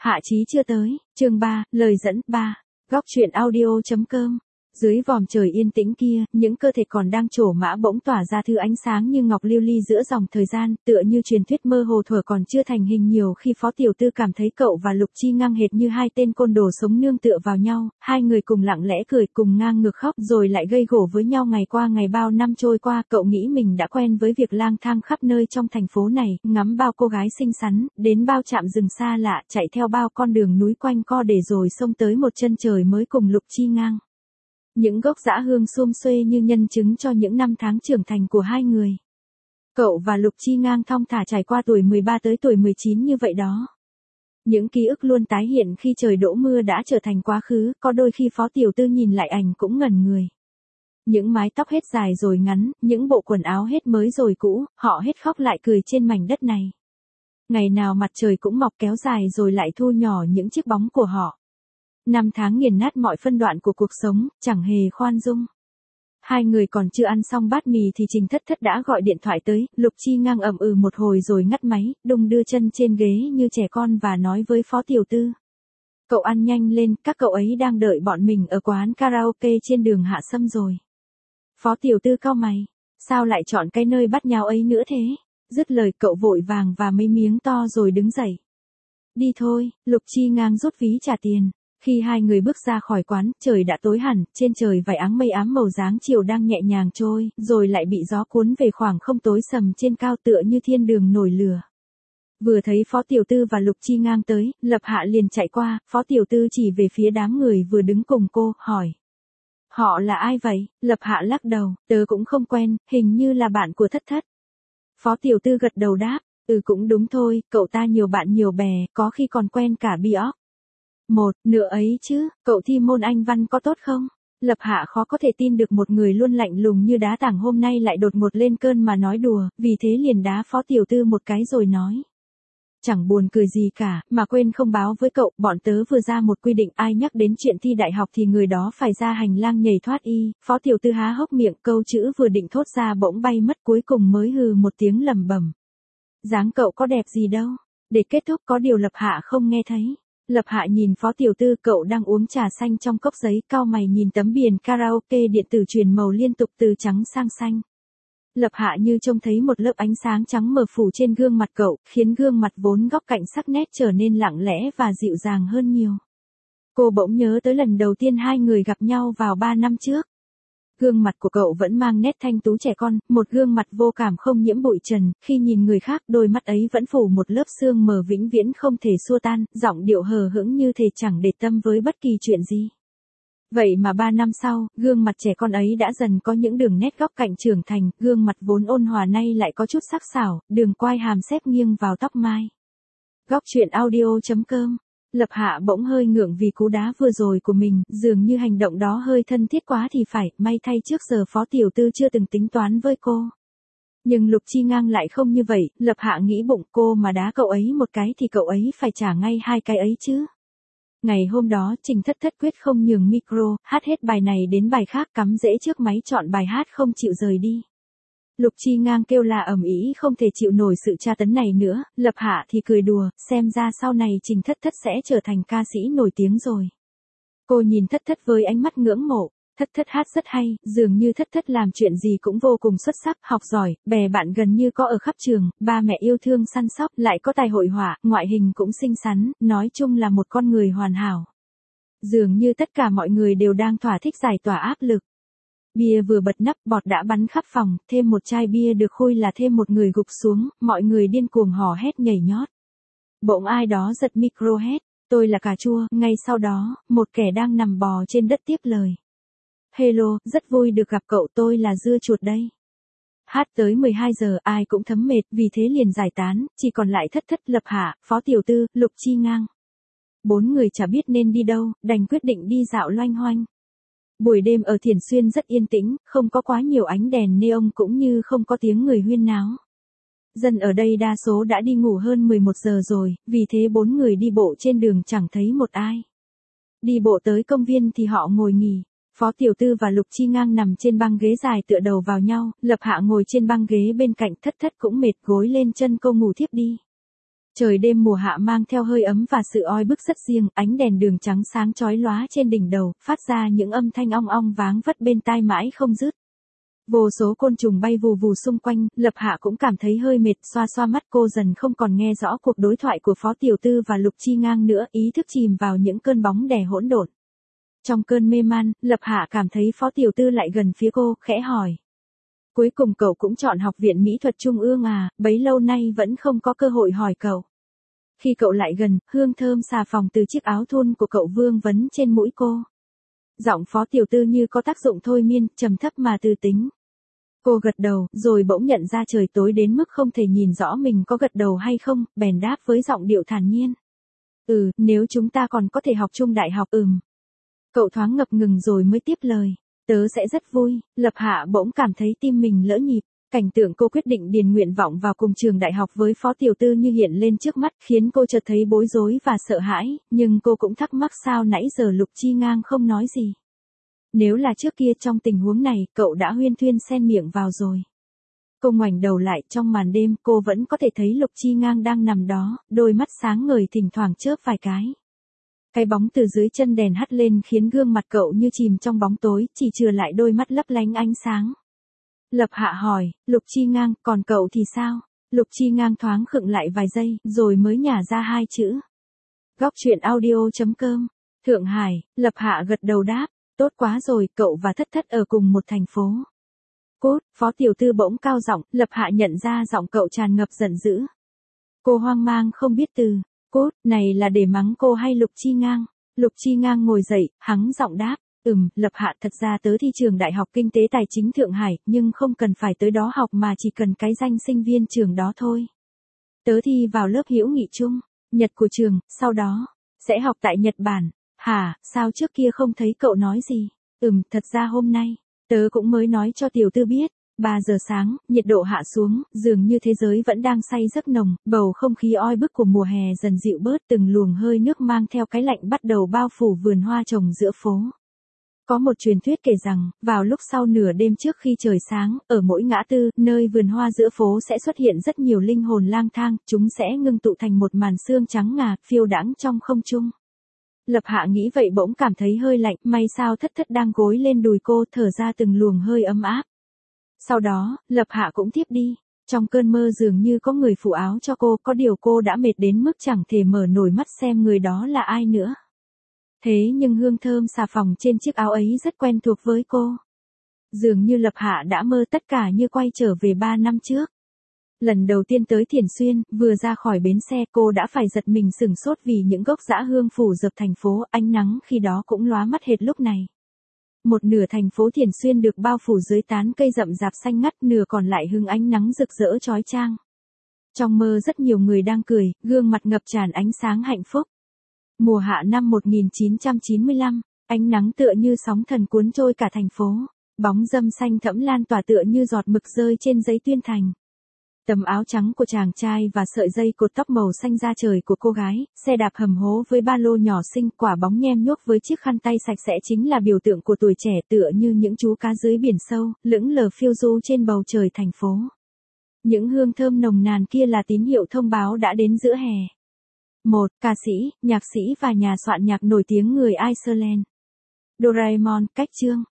Hạ chí chưa tới, chương 3, lời dẫn 3, góc truyện audio.com. Dưới vòm trời yên tĩnh kia, những cơ thể còn đang trổ mã bỗng tỏa ra thứ ánh sáng như ngọc lưu ly giữa dòng thời gian, tựa như truyền thuyết mơ hồ thuở còn chưa thành hình. Nhiều khi Phó Tiểu Tư cảm thấy cậu và Lục Chi ngang hệt như hai tên côn đồ sống nương tựa vào nhau, hai người cùng lặng lẽ cười, cùng ngang ngược khóc, rồi lại gây gổ với nhau ngày qua ngày. Bao năm trôi qua, cậu nghĩ mình đã quen với việc lang thang khắp nơi trong thành phố này, ngắm bao cô gái xinh xắn, đến bao trạm rừng xa lạ, chạy theo bao con đường núi quanh co để rồi xông tới một chân trời mới cùng Lục Chi ngang. Những gốc dã hương sum xuê như nhân chứng cho những năm tháng trưởng thành của hai người. Cậu và Lục Chi ngang thong thả trải qua tuổi 13 tới tuổi 19 như vậy đó. Những ký ức luôn tái hiện khi trời đổ mưa đã trở thành quá khứ, có đôi khi Phó Tiểu Tư nhìn lại ảnh cũng ngẩn người. Những mái tóc hết dài rồi ngắn, những bộ quần áo hết mới rồi cũ, họ hết khóc lại cười trên mảnh đất này. Ngày nào mặt trời cũng mọc kéo dài rồi lại thu nhỏ những chiếc bóng của họ. Năm tháng nghiền nát mọi phân đoạn của cuộc sống, chẳng hề khoan dung. Hai người còn chưa ăn xong bát mì thì Trình Thất Thất đã gọi điện thoại tới. Lục Chi ngang ậm ừ một hồi rồi ngắt máy, đung đưa chân trên ghế như trẻ con và nói với Phó Tiểu Tư. Cậu ăn nhanh lên, các cậu ấy đang đợi bọn mình ở quán karaoke trên đường Hạ Sâm rồi. Phó Tiểu Tư cau mày, sao lại chọn cái nơi bắt nháo ấy nữa thế? Dứt lời cậu vội vàng và mấy miếng to rồi đứng dậy. Đi thôi, Lục Chi ngang rút ví trả tiền. Khi hai người bước ra khỏi quán, trời đã tối hẳn, trên trời vài áng mây ám màu dáng chiều đang nhẹ nhàng trôi, rồi lại bị gió cuốn về khoảng không tối sầm trên cao tựa như thiên đường nổi lửa. Vừa thấy Phó Tiểu Tư và Lục Chi ngang tới, Lập Hạ liền chạy qua, Phó Tiểu Tư chỉ về phía đám người vừa đứng cùng cô, hỏi. Họ là ai vậy? Lập Hạ lắc đầu, tớ cũng không quen, hình như là bạn của Thất Thất. Phó Tiểu Tư gật đầu đáp, cũng đúng thôi, cậu ta nhiều bạn nhiều bè, có khi còn quen cả Bióc. Một nửa ấy chứ, cậu thi môn Anh văn có tốt không? Lập Hạ khó có thể tin được một người luôn lạnh lùng như đá tảng hôm nay lại đột ngột lên cơn mà nói đùa, vì thế liền đá Phó Tiểu Tư một cái rồi nói. Chẳng buồn cười gì cả, mà quên không báo với cậu, bọn tớ vừa ra một quy định ai nhắc đến chuyện thi đại học thì người đó phải ra hành lang nhảy thoát y. Phó Tiểu Tư há hốc miệng, câu chữ vừa định thốt ra bỗng bay mất, cuối cùng mới hừ một tiếng lẩm bẩm. Dáng cậu có đẹp gì đâu. Để kết thúc có điều Lập Hạ không nghe thấy. Lập Hạ nhìn Phó Tiểu Tư, cậu đang uống trà xanh trong cốc giấy, cau mày nhìn tấm biển karaoke điện tử truyền màu liên tục từ trắng sang xanh. Lập Hạ như trông thấy một lớp ánh sáng trắng mờ phủ trên gương mặt cậu, khiến gương mặt vốn góc cạnh sắc nét trở nên lặng lẽ và dịu dàng hơn nhiều. Cô bỗng nhớ tới lần đầu tiên hai người gặp nhau vào 3 năm trước. Gương mặt của cậu vẫn mang nét thanh tú trẻ con, một gương mặt vô cảm không nhiễm bụi trần, khi nhìn người khác đôi mắt ấy vẫn phủ một lớp sương mờ vĩnh viễn không thể xua tan, giọng điệu hờ hững như thể chẳng để tâm với bất kỳ chuyện gì. Vậy mà 3 năm sau, gương mặt trẻ con ấy đã dần có những đường nét góc cạnh trưởng thành, gương mặt vốn ôn hòa nay lại có chút sắc sảo, đường quai hàm xếp nghiêng vào tóc mai. Góc truyện audio.com. Lập Hạ bỗng hơi ngượng vì cú đá vừa rồi của mình, dường như hành động đó hơi thân thiết quá thì phải, may thay trước giờ Phó Tiểu Tư chưa từng tính toán với cô. Nhưng Lục Chi ngang lại không như vậy, Lập Hạ nghĩ bụng cô mà đá cậu ấy một cái thì cậu ấy phải trả ngay hai cái ấy chứ. Ngày hôm đó Trình Thất Thất quyết không nhường micro, hát hết bài này đến bài khác, cắm rễ trước máy chọn bài hát không chịu rời đi. Lục Chi ngang kêu là ầm ĩ không thể chịu nổi sự tra tấn này nữa, Lập Hạ thì cười đùa, xem ra sau này Trình Thất Thất sẽ trở thành ca sĩ nổi tiếng rồi. Cô nhìn Thất Thất với ánh mắt ngưỡng mộ, Thất Thất hát rất hay, dường như Thất Thất làm chuyện gì cũng vô cùng xuất sắc, học giỏi, bè bạn gần như có ở khắp trường, ba mẹ yêu thương săn sóc, lại có tài hội họa, ngoại hình cũng xinh xắn, nói chung là một con người hoàn hảo. Dường như tất cả mọi người đều đang thỏa thích giải tỏa áp lực. Bia vừa bật nắp, bọt đã bắn khắp phòng, thêm một chai bia được khui là thêm một người gục xuống, mọi người điên cuồng hò hét nhảy nhót. Bỗng ai đó giật micro hét, tôi là cà chua, ngay sau đó, một kẻ đang nằm bò trên đất tiếp lời. Hello, rất vui được gặp cậu, tôi là dưa chuột đây. Hát tới 12 giờ ai cũng thấm mệt, vì thế liền giải tán, chỉ còn lại Thất Thất, Lập Hạ, Phó Tiểu Tư, Lục Chi ngang. 4 người chả biết nên đi đâu, đành quyết định đi dạo loanh hoanh. Buổi đêm ở Thiển Xuyên rất yên tĩnh, không có quá nhiều ánh đèn neon cũng như không có tiếng người huyên náo. Dân ở đây đa số đã đi ngủ hơn 11 giờ rồi, vì thế 4 người đi bộ trên đường chẳng thấy một ai. Đi bộ tới công viên thì họ ngồi nghỉ. Phó Tiểu Tư và Lục Chi ngang nằm trên băng ghế dài tựa đầu vào nhau, Lập Hạ ngồi trên băng ghế bên cạnh, Thất Thất cũng mệt gối lên chân cô ngủ thiếp đi. Trời đêm mùa hạ mang theo hơi ấm và sự oi bức rất riêng, ánh đèn đường trắng sáng chói lóa trên đỉnh đầu, phát ra những âm thanh ong ong váng vất bên tai mãi không dứt. Vô số côn trùng bay vù vù xung quanh, Lập Hạ cũng cảm thấy hơi mệt, xoa xoa mắt cô dần không còn nghe rõ cuộc đối thoại của Phó Tiểu Tư và Lục Chi Ngang nữa, ý thức chìm vào những cơn bóng đè hỗn độn. Trong cơn mê man, Lập Hạ cảm thấy Phó Tiểu Tư lại gần phía cô, khẽ hỏi. Cuối cùng cậu cũng chọn Học viện Mỹ thuật Trung ương à, bấy lâu nay vẫn không có cơ hội hỏi cậu. Khi cậu lại gần, hương thơm xà phòng từ chiếc áo thun của cậu vương vấn trên mũi cô. Giọng Phó Tiểu Tư như có tác dụng thôi miên, trầm thấp mà tư tính. Cô gật đầu, rồi bỗng nhận ra trời tối đến mức không thể nhìn rõ mình có gật đầu hay không, bèn đáp với giọng điệu thản nhiên. Nếu chúng ta còn có thể học chung đại học. Cậu thoáng ngập ngừng rồi mới tiếp lời. Tớ sẽ rất vui. Lập Hạ bỗng cảm thấy tim mình lỡ nhịp. Cảnh tượng cô quyết định điền nguyện vọng vào cùng trường đại học với Phó Tiểu Tư như hiện lên trước mắt, khiến cô chợt thấy bối rối và sợ hãi, nhưng cô cũng thắc mắc sao nãy giờ Lục Chi Ngang không nói gì. Nếu là trước kia trong tình huống này, cậu đã huyên thuyên xen miệng vào rồi. Cô ngoảnh đầu lại, trong màn đêm, cô vẫn có thể thấy Lục Chi Ngang đang nằm đó, đôi mắt sáng ngời thỉnh thoảng chớp vài cái. Cái bóng từ dưới chân đèn hắt lên khiến gương mặt cậu như chìm trong bóng tối, chỉ chừa lại đôi mắt lấp lánh ánh sáng. Lập Hạ hỏi, Lục Chi Ngang, còn cậu thì sao? Lục Chi Ngang thoáng khựng lại vài giây, rồi mới nhả ra hai chữ. Góc truyện audio.com. Thượng Hải. Lập Hạ gật đầu đáp, tốt quá rồi, cậu và Thất Thất ở cùng một thành phố. Cút, Phó Tiểu Tư bỗng cao giọng, Lập Hạ nhận ra giọng cậu tràn ngập giận dữ. Cô hoang mang không biết từ. Cút, này là để mắng cô hay Lục Chi Ngang? Lục Chi Ngang ngồi dậy, hắng giọng đáp. Lập Hạ, thật ra tớ thi trường Đại học Kinh tế Tài chính Thượng Hải, nhưng không cần phải tới đó học mà chỉ cần cái danh sinh viên trường đó thôi. Tớ thi vào lớp hữu nghị chung, Nhật của trường, sau đó, sẽ học tại Nhật Bản. Hả, sao trước kia không thấy cậu nói gì? Thật ra hôm nay, tớ cũng mới nói cho Tiểu Tư biết. 3 giờ sáng, nhiệt độ hạ xuống, dường như thế giới vẫn đang say giấc nồng, bầu không khí oi bức của mùa hè dần dịu bớt, từng luồng hơi nước mang theo cái lạnh bắt đầu bao phủ vườn hoa trồng giữa phố. Có một truyền thuyết kể rằng, vào lúc sau nửa đêm trước khi trời sáng, ở mỗi ngã tư, nơi vườn hoa giữa phố sẽ xuất hiện rất nhiều linh hồn lang thang, chúng sẽ ngưng tụ thành một màn sương trắng ngà, phiêu đãng trong không trung. Lập Hạ nghĩ vậy bỗng cảm thấy hơi lạnh, may sao Thất Thất đang gối lên đùi cô, thở ra từng luồng hơi ấm áp. Sau đó, Lập Hạ cũng thiếp đi. Trong cơn mơ dường như có người phủ áo cho cô, có điều cô đã mệt đến mức chẳng thể mở nổi mắt xem người đó là ai nữa. Thế nhưng hương thơm xà phòng trên chiếc áo ấy rất quen thuộc với cô. Dường như Lập Hạ đã mơ tất cả như quay trở về 3 năm trước. Lần đầu tiên tới Thiển Xuyên, vừa ra khỏi bến xe cô đã phải giật mình sửng sốt vì những gốc dã hương phủ dập thành phố, ánh nắng khi đó cũng lóa mắt hệt lúc này. Một nửa thành phố Thiển Xuyên được bao phủ dưới tán cây rậm rạp xanh ngắt, nửa còn lại hứng ánh nắng rực rỡ chói chang. Trong mơ rất nhiều người đang cười, gương mặt ngập tràn ánh sáng hạnh phúc. Mùa hạ năm 1995, ánh nắng tựa như sóng thần cuốn trôi cả thành phố, bóng râm xanh thẫm lan tỏa tựa như giọt mực rơi trên giấy tuyên thành. Tấm áo trắng của chàng trai và sợi dây cột tóc màu xanh da trời của cô gái, xe đạp hầm hố với ba lô nhỏ xinh, quả bóng nhem nhuốc với chiếc khăn tay sạch sẽ chính là biểu tượng của tuổi trẻ, tựa như những chú cá dưới biển sâu, lững lờ phiêu du trên bầu trời thành phố. Những hương thơm nồng nàn kia là tín hiệu thông báo đã đến giữa hè. Một ca sĩ, nhạc sĩ và nhà soạn nhạc nổi tiếng người Iceland. Doraemon, cách chương.